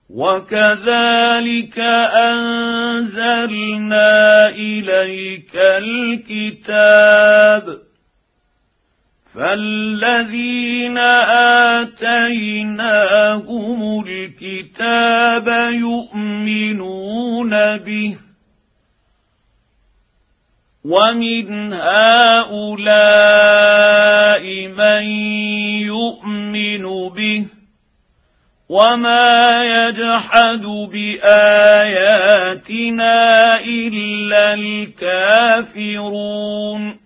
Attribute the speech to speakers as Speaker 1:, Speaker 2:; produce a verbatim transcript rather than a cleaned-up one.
Speaker 1: وكذلك أنزلنا إليك الكتاب فالذين آتيناهم الكتاب يؤمنون به ومن هؤلاء من يؤمن به وما يجحد بآياتنا إلا الكافرون